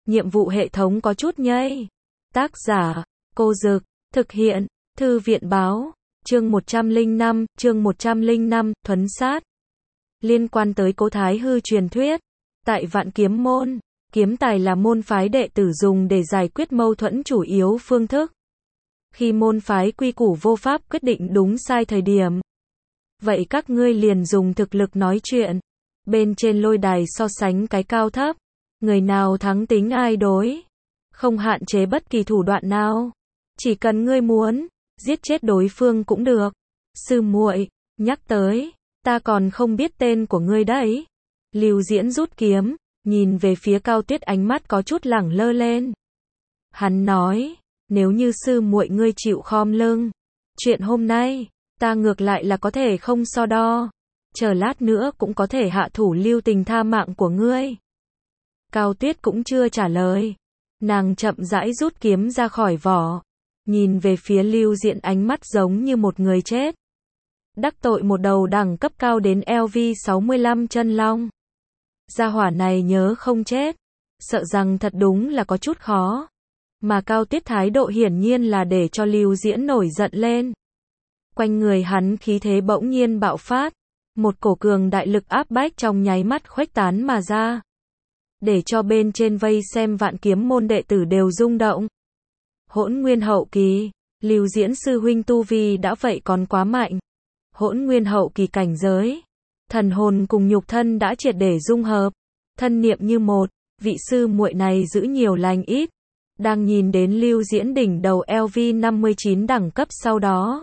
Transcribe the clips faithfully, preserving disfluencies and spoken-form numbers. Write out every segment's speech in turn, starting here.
nhiệm vụ hệ thống có chút nhây. Tác giả, Cô Dực, thực hiện, Thư viện báo, chương một trăm lẻ năm, chương một trăm lẻ năm, thuấn sát. Liên quan tới Cố Thái Hư truyền thuyết, tại Vạn Kiếm môn, kiếm tài là môn phái đệ tử dùng để giải quyết mâu thuẫn chủ yếu phương thức. Khi môn phái quy củ vô pháp quyết định đúng sai thời điểm, vậy các ngươi liền dùng thực lực nói chuyện. Bên trên lôi đài so sánh cái cao thấp, người nào thắng tính ai đối. Không hạn chế bất kỳ thủ đoạn nào. Chỉ cần ngươi muốn, giết chết đối phương cũng được. Sư muội, nhắc tới, ta còn không biết tên của ngươi đấy. Lưu Diễn rút kiếm, nhìn về phía Cao Tuyết, ánh mắt có chút lẳng lơ lên. Hắn nói, nếu như sư muội ngươi chịu khom lưng, chuyện hôm nay, ta ngược lại là có thể không so đo. Chờ lát nữa cũng có thể hạ thủ lưu tình tha mạng của ngươi. Cao Tuyết cũng chưa trả lời. Nàng chậm rãi rút kiếm ra khỏi vỏ. Nhìn về phía Lưu Diễn, ánh mắt giống như một người chết. Đắc tội một đầu đẳng cấp cao đến L V sáu mươi lăm chân long. Gia hỏa này nhớ không chết. Sợ rằng thật đúng là có chút khó. Mà Cao Tuyết thái độ hiển nhiên là để cho Lưu Diễn nổi giận lên. Quanh người hắn khí thế bỗng nhiên bạo phát. Một cổ cường đại lực áp bách trong nháy mắt khuếch tán mà ra. Để cho bên trên vây xem Vạn Kiếm môn đệ tử đều rung động. Hỗn nguyên hậu kỳ, Lưu Diễn sư huynh tu vi đã vậy còn quá mạnh. Hỗn nguyên hậu kỳ cảnh giới, thần hồn cùng nhục thân đã triệt để dung hợp, thân niệm như một, vị sư muội này giữ nhiều lành ít. Đang nhìn đến Lưu Diễn đỉnh đầu L V năm mươi chín đẳng cấp sau đó,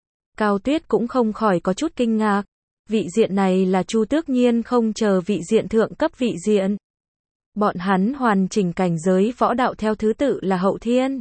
Cao Tuyết cũng không khỏi có chút kinh ngạc. Vị diện này là Chu Tước Nhiên không chờ vị diện thượng cấp vị diện. Bọn hắn hoàn chỉnh cảnh giới võ đạo theo thứ tự là hậu thiên,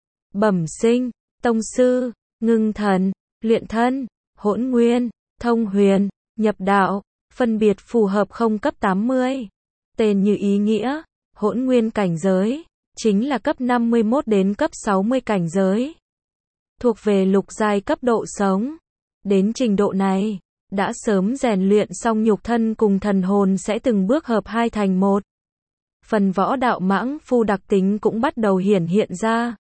bẩm sinh, tông sư, ngưng thần, luyện thân, hỗn nguyên, thông huyền, nhập đạo, phân biệt phù hợp không cấp tám mươi. Tên như ý nghĩa, hỗn nguyên cảnh giới, chính là cấp năm mươi mốt đến cấp sáu mươi cảnh giới. Thuộc về lục giai cấp độ sống. Đến trình độ này, đã sớm rèn luyện xong nhục thân cùng thần hồn sẽ từng bước hợp hai thành một. Phần võ đạo mãng phu đặc tính cũng bắt đầu hiển hiện ra.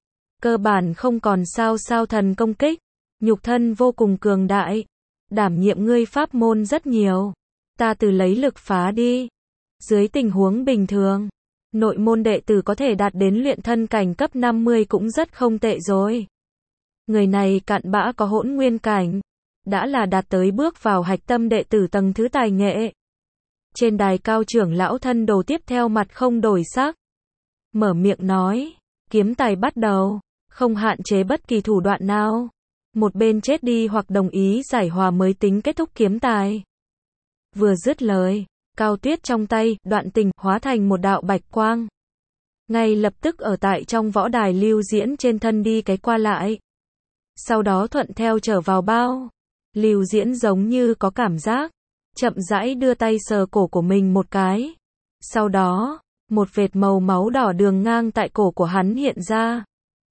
Cơ bản không còn sao sao thần công kích, nhục thân vô cùng cường đại, đảm nhiệm ngươi pháp môn rất nhiều. Ta từ lấy lực phá đi. Dưới tình huống bình thường, nội môn đệ tử có thể đạt đến luyện thân cảnh cấp năm mươi cũng rất không tệ rồi. Người này cặn bã có hỗn nguyên cảnh, đã là đạt tới bước vào hạch tâm đệ tử tầng thứ tài nghệ. Trên đài cao trưởng lão thân đồ tiếp theo mặt không đổi sắc. Mở miệng nói, kiếm tài bắt đầu, không hạn chế bất kỳ thủ đoạn nào. Một bên chết đi hoặc đồng ý giải hòa mới tính kết thúc kiếm tài. Vừa dứt lời, Cao Tuyết trong tay, đoạn tình, hóa thành một đạo bạch quang. Ngay lập tức ở tại trong võ đài Lưu Diễn trên thân đi cái qua lại. Sau đó thuận theo trở vào bao. Lưu Diễn giống như có cảm giác, chậm rãi đưa tay sờ cổ của mình một cái. Sau đó, một vệt màu máu đỏ đường ngang tại cổ của hắn hiện ra.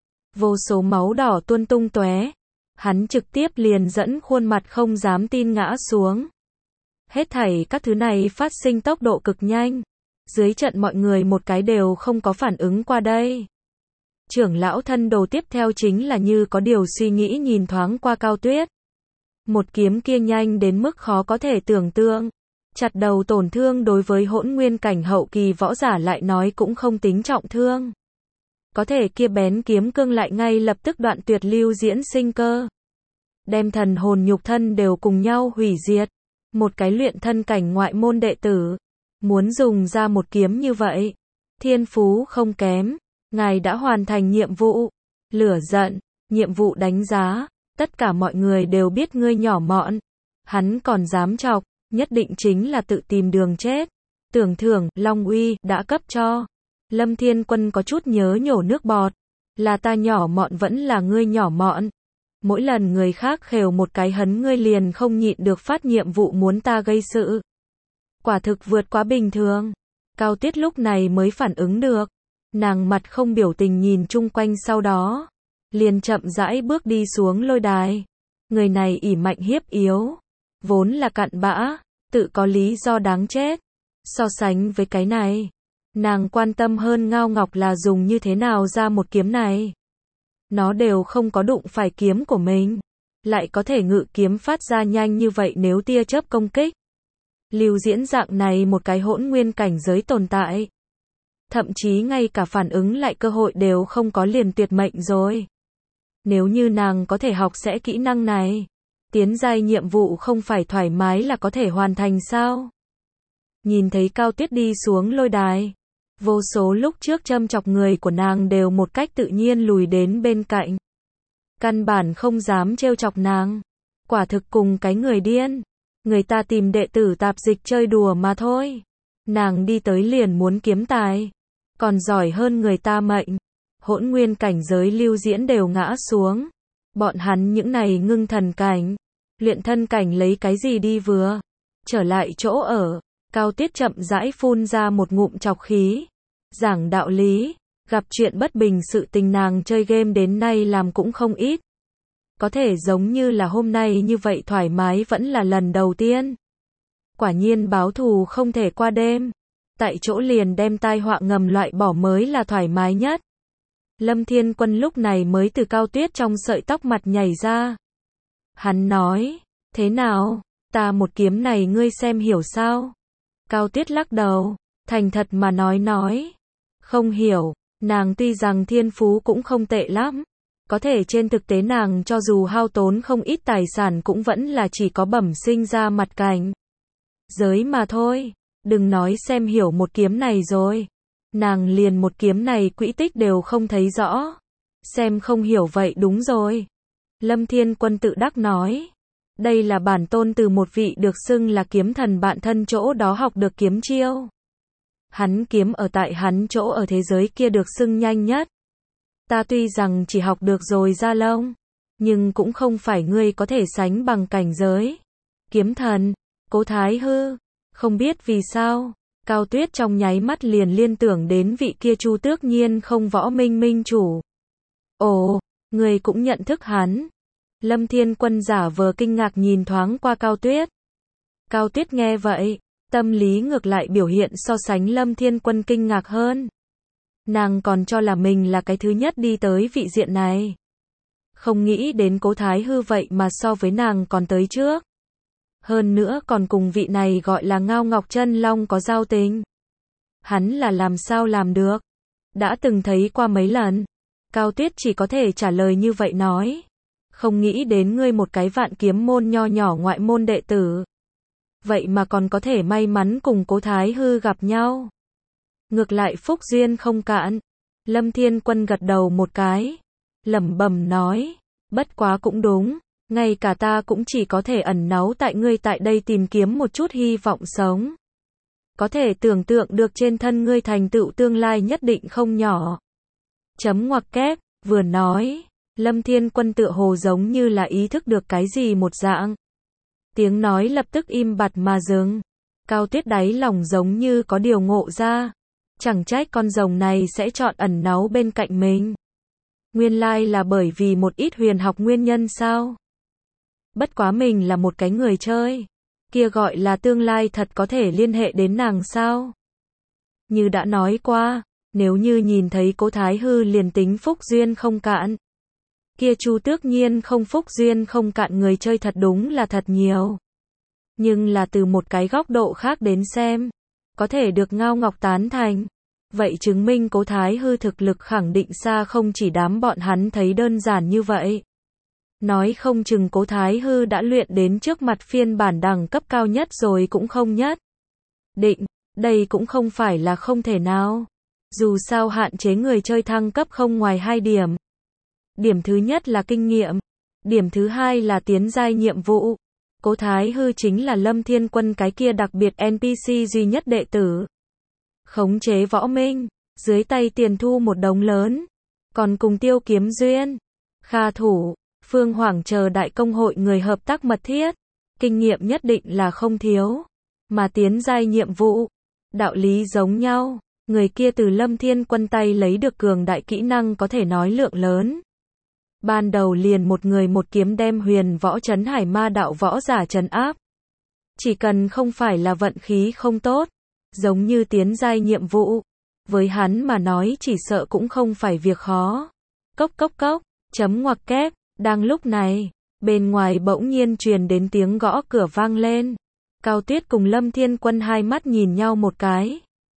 Vô số máu đỏ tuôn tung tóe. Hắn trực tiếp liền dẫn khuôn mặt không dám tin ngã xuống. Hết thảy các thứ này phát sinh tốc độ cực nhanh. Dưới trận mọi người một cái đều không có phản ứng qua đây. Trưởng lão thân đồ tiếp theo chính là như có điều suy nghĩ nhìn thoáng qua Cao Tuyết. Một kiếm kia nhanh đến mức khó có thể tưởng tượng. Chặt đầu tổn thương đối với hỗn nguyên cảnh hậu kỳ võ giả lại nói cũng không tính trọng thương. Có thể kia bén kiếm cương lại ngay lập tức đoạn tuyệt Lưu Diễn sinh cơ. Đem thần hồn nhục thân đều cùng nhau hủy diệt. Một cái luyện thân cảnh ngoại môn đệ tử. Muốn dùng ra một kiếm như vậy. Thiên phú không kém. Ngài đã hoàn thành nhiệm vụ. Lửa giận, nhiệm vụ đánh giá. Tất cả mọi người đều biết ngươi nhỏ mọn. Hắn còn dám chọc, nhất định chính là tự tìm đường chết. Tưởng thưởng, Long Uy, đã cấp cho. Lâm Thiên Quân có chút nhớ nhổ nước bọt. Là ta nhỏ mọn vẫn là ngươi nhỏ mọn. Mỗi lần người khác khều một cái hấn ngươi liền không nhịn được phát nhiệm vụ muốn ta gây sự. Quả thực vượt quá bình thường. Cao Tuyết lúc này mới phản ứng được. Nàng mặt không biểu tình nhìn chung quanh sau đó. Liền chậm rãi bước đi xuống lôi đài. Người này ỷ mạnh hiếp yếu. Vốn là cặn bã, tự có lý do đáng chết. So sánh với cái này, Nàng quan tâm hơn Ngao Ngọc là dùng như thế nào ra một kiếm này. Nó đều không có đụng phải kiếm của mình. Lại có thể ngự kiếm phát ra nhanh như vậy nếu tia chớp công kích. Lưu Diễn dạng này một cái hỗn nguyên cảnh giới tồn tại. Thậm chí ngay cả phản ứng lại cơ hội đều không có liền tuyệt mệnh rồi. Nếu như nàng có thể học sẽ kỹ năng này, tiến giai nhiệm vụ không phải thoải mái là có thể hoàn thành sao? Nhìn thấy Cao Tuyết đi xuống lôi đài, vô số lúc trước châm chọc người của nàng đều một cách tự nhiên lùi đến bên cạnh. Căn bản không dám trêu chọc nàng. Quả thực cùng cái người điên. Người ta tìm đệ tử tạp dịch chơi đùa mà thôi. Nàng đi tới liền muốn kiếm tài. Còn giỏi hơn người ta mệnh. Hỗn nguyên cảnh giới Lưu Diễn đều ngã xuống. Bọn hắn những này ngưng thần cảnh. Luyện thân cảnh lấy cái gì đi vừa. Trở lại chỗ ở. Cao Tuyết chậm rãi phun ra một ngụm trọc khí. Giảng đạo lý. Gặp chuyện bất bình sự tình nàng chơi game đến nay làm cũng không ít. Có thể giống như là hôm nay như vậy thoải mái vẫn là lần đầu tiên. Quả nhiên báo thù không thể qua đêm. Tại chỗ liền đem tai họa ngầm loại bỏ mới là thoải mái nhất. Lâm Thiên Quân lúc này mới từ Cao Tuyết trong sợi tóc mặt nhảy ra. Hắn nói, thế nào, ta một kiếm này ngươi xem hiểu sao? Cao Tuyết lắc đầu, thành thật mà nói nói. Không hiểu, nàng tuy rằng thiên phú cũng không tệ lắm. Có thể trên thực tế nàng cho dù hao tốn không ít tài sản cũng vẫn là chỉ có bẩm sinh ra mặt cảnh giới mà thôi. Đừng nói xem hiểu một kiếm này rồi. Nàng liền một kiếm này quỹ tích đều không thấy rõ. Xem không hiểu vậy đúng rồi. Lâm Thiên Quân tự đắc nói. Đây là bản tôn từ một vị được xưng là kiếm thần bạn thân chỗ đó học được kiếm chiêu. Hắn kiếm ở tại hắn chỗ ở thế giới kia được xưng nhanh nhất. Ta tuy rằng chỉ học được rồi ra lông, nhưng cũng không phải ngươi có thể sánh bằng cảnh giới. Kiếm thần, Cố Thái Hư, không biết vì sao, Cao Tuyết trong nháy mắt liền liên tưởng đến vị kia Chu Tước Nhiên không võ minh minh chủ. Ồ, ngươi cũng nhận thức hắn. Lâm Thiên Quân giả vờ kinh ngạc nhìn thoáng qua Cao Tuyết. Cao Tuyết nghe vậy, tâm lý ngược lại biểu hiện so sánh Lâm Thiên Quân kinh ngạc hơn. Nàng còn cho là mình là cái thứ nhất đi tới vị diện này. Không nghĩ đến Cố Thái Hư vậy mà so với nàng còn tới trước. Hơn nữa còn cùng vị này gọi là Ngao Ngọc Chân Long có giao tình. Hắn là làm sao làm được? Đã từng thấy qua mấy lần. Cao Tuyết chỉ có thể trả lời như vậy nói. Không nghĩ đến ngươi một cái vạn kiếm môn nho nhỏ ngoại môn đệ tử. Vậy mà còn có thể may mắn cùng Cố Thái Hư gặp nhau. Ngược lại phúc duyên không cạn. Lâm Thiên Quân gật đầu một cái. Lẩm bẩm nói. Bất quá cũng đúng. Ngay cả ta cũng chỉ có thể ẩn náu tại ngươi tại đây tìm kiếm một chút hy vọng sống. Có thể tưởng tượng được trên thân ngươi thành tựu tương lai nhất định không nhỏ. Chấm ngoặc kép, vừa nói. Lâm Thiên Quân tựa hồ giống như là ý thức được cái gì một dạng. Tiếng nói lập tức im bặt mà dừng. Cao Tuyết đáy lòng giống như có điều ngộ ra. Chẳng trách con rồng này sẽ chọn ẩn náu bên cạnh mình. Nguyên lai là bởi vì một ít huyền học nguyên nhân sao? Bất quá mình là một cái người chơi. Kia gọi là tương lai thật có thể liên hệ đến nàng sao? Như đã nói qua, nếu như nhìn thấy Cố Thái Hư liền tính phúc duyên không cạn. Kia Chu Tước Nhiên không phúc duyên không cạn người chơi thật đúng là thật nhiều. Nhưng là từ một cái góc độ khác đến xem. Có thể được Ngao Ngọc tán thành. Vậy chứng minh Cố Thái Hư thực lực khẳng định xa không chỉ đám bọn hắn thấy đơn giản như vậy. Nói không chừng Cố Thái Hư đã luyện đến trước mặt phiên bản đẳng cấp cao nhất rồi cũng không nhất. Định, đây cũng không phải là không thể nào. Dù sao hạn chế người chơi thăng cấp không ngoài hai điểm. Điểm thứ nhất là kinh nghiệm. Điểm thứ hai là tiến giai nhiệm vụ. Cố Thái Hư chính là Lâm Thiên Quân cái kia đặc biệt en pê xê duy nhất đệ tử. Khống chế võ minh, dưới tay tiền thu một đống lớn. Còn cùng Tiêu Kiếm Duyên, Kha Thủ, Phương Hoàng chờ đại công hội người hợp tác mật thiết. Kinh nghiệm nhất định là không thiếu. Mà tiến giai nhiệm vụ, đạo lý giống nhau. Người kia từ Lâm Thiên Quân tay lấy được cường đại kỹ năng có thể nói lượng lớn. Ban đầu liền một người một kiếm đem huyền võ trấn hải ma đạo võ giả trấn áp. Chỉ cần không phải là vận khí không tốt, giống như tiến giai nhiệm vụ, với hắn mà nói chỉ sợ cũng không phải việc khó. Cốc cốc cốc, chấm ngoặc kép, đang lúc này, bên ngoài bỗng nhiên truyền đến tiếng gõ cửa vang lên. Cao Tuyết cùng Lâm Thiên Quân hai mắt nhìn nhau một cái.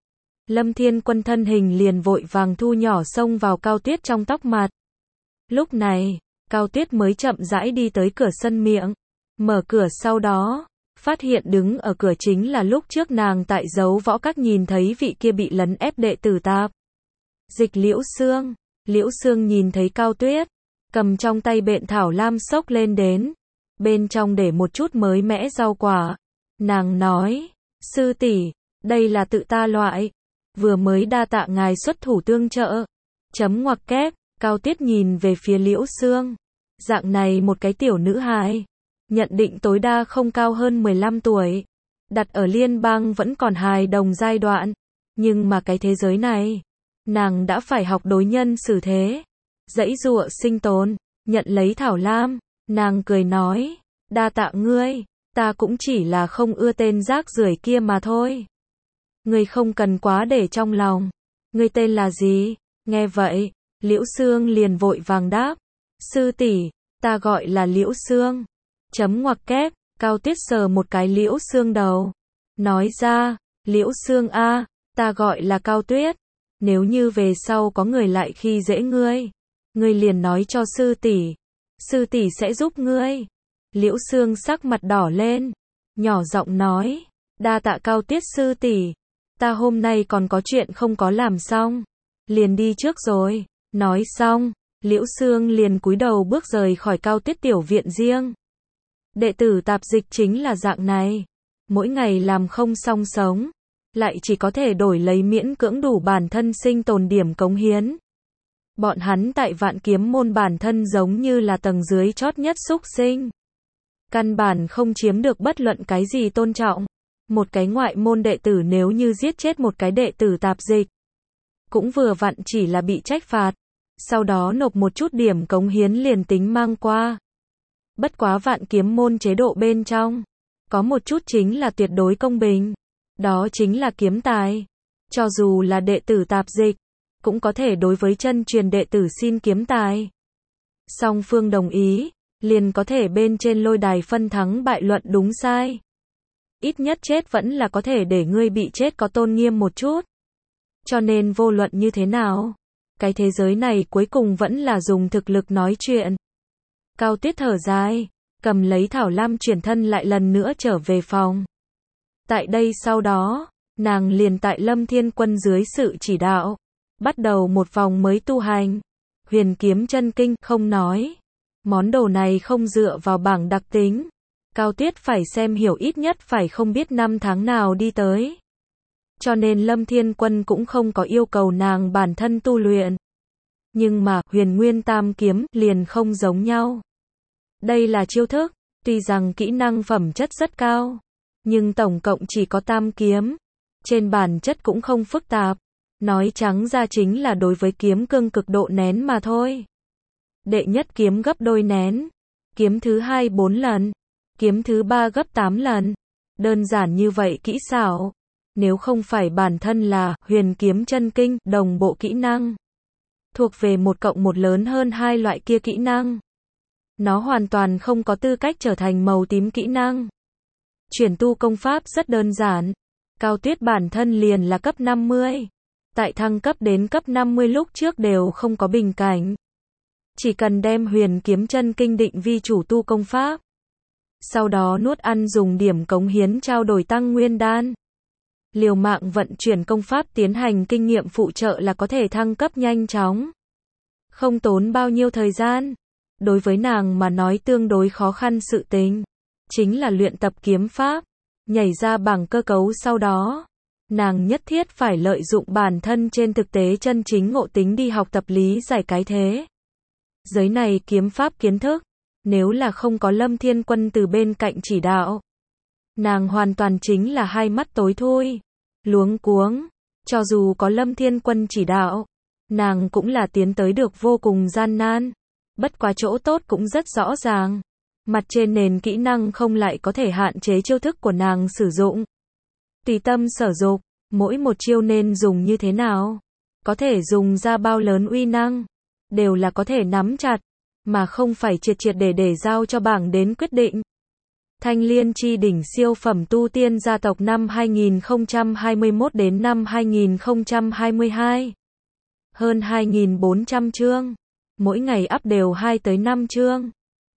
Lâm Thiên Quân thân hình liền vội vàng thu nhỏ xông vào Cao Tuyết trong tóc mặt. Lúc này, Cao Tuyết mới chậm rãi đi tới cửa sân miệng, mở cửa sau đó, phát hiện đứng ở cửa chính là lúc trước nàng tại Dấu Võ Các nhìn thấy vị kia bị lấn ép đệ tử tạp dịch Liễu Xương. Liễu Xương nhìn thấy Cao Tuyết, cầm trong tay bện thảo lam xốc lên đến, bên trong để một chút mới mẻ rau quả. Nàng nói, sư tỷ, đây là tự ta loại, vừa mới đa tạ ngài xuất thủ tương trợ. Chấm ngoặc kép, Cao Tuyết nhìn về phía Liễu Xương, dạng này một cái tiểu nữ hài, nhận định tối đa không cao hơn mười lăm tuổi, đặt ở liên bang vẫn còn hài đồng giai đoạn, nhưng mà cái thế giới này, nàng đã phải học đối nhân xử thế, dãy dụa sinh tồn, nhận lấy thảo lam, nàng cười nói, đa tạ ngươi, ta cũng chỉ là không ưa tên rác rưởi kia mà thôi. Ngươi không cần quá để trong lòng. Ngươi tên là gì? Nghe vậy, Liễu Xương liền vội vàng đáp, sư tỷ, ta gọi là Liễu Xương. Chấm ngoặc kép, Cao Tuyết sờ một cái Liễu Xương đầu, nói ra, Liễu Xương a, ta gọi là Cao Tuyết, nếu như về sau có người lại khi dễ ngươi, ngươi liền nói cho sư tỷ, sư tỷ sẽ giúp ngươi. Liễu Xương sắc mặt đỏ lên, nhỏ giọng nói, đa tạ Cao Tuyết sư tỷ, ta hôm nay còn có chuyện không có làm xong, liền đi trước rồi. Nói xong, Liễu Xương liền cúi đầu bước rời khỏi Cao Tuyết tiểu viện riêng. Đệ tử tạp dịch chính là dạng này, mỗi ngày làm không xong sống, lại chỉ có thể đổi lấy miễn cưỡng đủ bản thân sinh tồn điểm cống hiến. Bọn hắn tại Vạn Kiếm môn bản thân giống như là tầng dưới chót nhất súc sinh, căn bản không chiếm được bất luận cái gì tôn trọng. Một cái ngoại môn đệ tử nếu như giết chết một cái đệ tử tạp dịch, cũng vừa vặn chỉ là bị trách phạt, sau đó nộp một chút điểm cống hiến liền tính mang qua. Bất quá Vạn Kiếm môn chế độ bên trong, có một chút chính là tuyệt đối công bình, đó chính là kiếm tài. Cho dù là đệ tử tạp dịch, cũng có thể đối với chân truyền đệ tử xin kiếm tài. Song phương đồng ý, liền có thể bên trên lôi đài phân thắng bại luận đúng sai. Ít nhất chết vẫn là có thể để ngươi bị chết có tôn nghiêm một chút. Cho nên vô luận như thế nào, cái thế giới này cuối cùng vẫn là dùng thực lực nói chuyện. Cao Tuyết thở dài, cầm lấy thảo lam chuyển thân lại lần nữa trở về phòng. Tại đây sau đó, nàng liền tại Lâm Thiên Quân dưới sự chỉ đạo, bắt đầu một vòng mới tu hành. Huyền kiếm chân kinh, không nói. Món đồ này không dựa vào bảng đặc tính. Cao Tuyết phải xem hiểu ít nhất phải không biết năm tháng nào đi tới. Cho nên Lâm Thiên Quân cũng không có yêu cầu nàng bản thân tu luyện. Nhưng mà, huyền nguyên tam kiếm, liền không giống nhau. Đây là chiêu thức, tuy rằng kỹ năng phẩm chất rất cao, nhưng tổng cộng chỉ có tam kiếm. Trên bản chất cũng không phức tạp. Nói trắng ra chính là đối với kiếm cương cực độ nén mà thôi. Đệ nhất kiếm gấp đôi nén. Kiếm thứ hai bốn lần. Kiếm thứ ba gấp tám lần. Đơn giản như vậy kỹ xảo. Nếu không phải bản thân là huyền kiếm chân kinh, đồng bộ kỹ năng, thuộc về một cộng một lớn hơn hai loại kia kỹ năng, nó hoàn toàn không có tư cách trở thành màu tím kỹ năng. Chuyển tu công pháp rất đơn giản. Cao Tuyết bản thân liền là cấp năm mươi. Tại thăng cấp đến cấp năm mươi lúc trước đều không có bình cảnh. Chỉ cần đem huyền kiếm chân kinh định vi chủ tu công pháp. Sau đó nuốt ăn dùng điểm cống hiến trao đổi tăng nguyên đan. Liều mạng vận chuyển công pháp tiến hành kinh nghiệm phụ trợ là có thể thăng cấp nhanh chóng. Không tốn bao nhiêu thời gian. Đối với nàng mà nói tương đối khó khăn sự tình, chính là luyện tập kiếm pháp, nhảy ra bảng cơ cấu sau đó. Nàng nhất thiết phải lợi dụng bản thân trên thực tế chân chính ngộ tính đi học tập lý giải cái thế giới này kiếm pháp kiến thức. Nếu là không có Lâm Thiên Quân từ bên cạnh chỉ đạo, nàng hoàn toàn chính là hai mắt tối thui, luống cuống. Cho dù có Lâm Thiên Quân chỉ đạo, nàng cũng là tiến tới được vô cùng gian nan. Bất quá chỗ tốt cũng rất rõ ràng. Mặt trên nền kỹ năng không lại có thể hạn chế chiêu thức của nàng sử dụng. Tùy tâm sở dục, Mỗi một chiêu nên dùng như thế nào? Có thể dùng ra bao lớn uy năng? Đều là có thể nắm chặt, mà không phải triệt triệt để để giao cho bảng đến quyết định. Thanh Liên chi đỉnh siêu phẩm tu tiên gia tộc năm hai nghìn không trăm hai mươi mốt đến năm hai nghìn không trăm hai mươi hai. Hơn hai nghìn bốn trăm chương. Mỗi ngày up đều hai tới năm chương.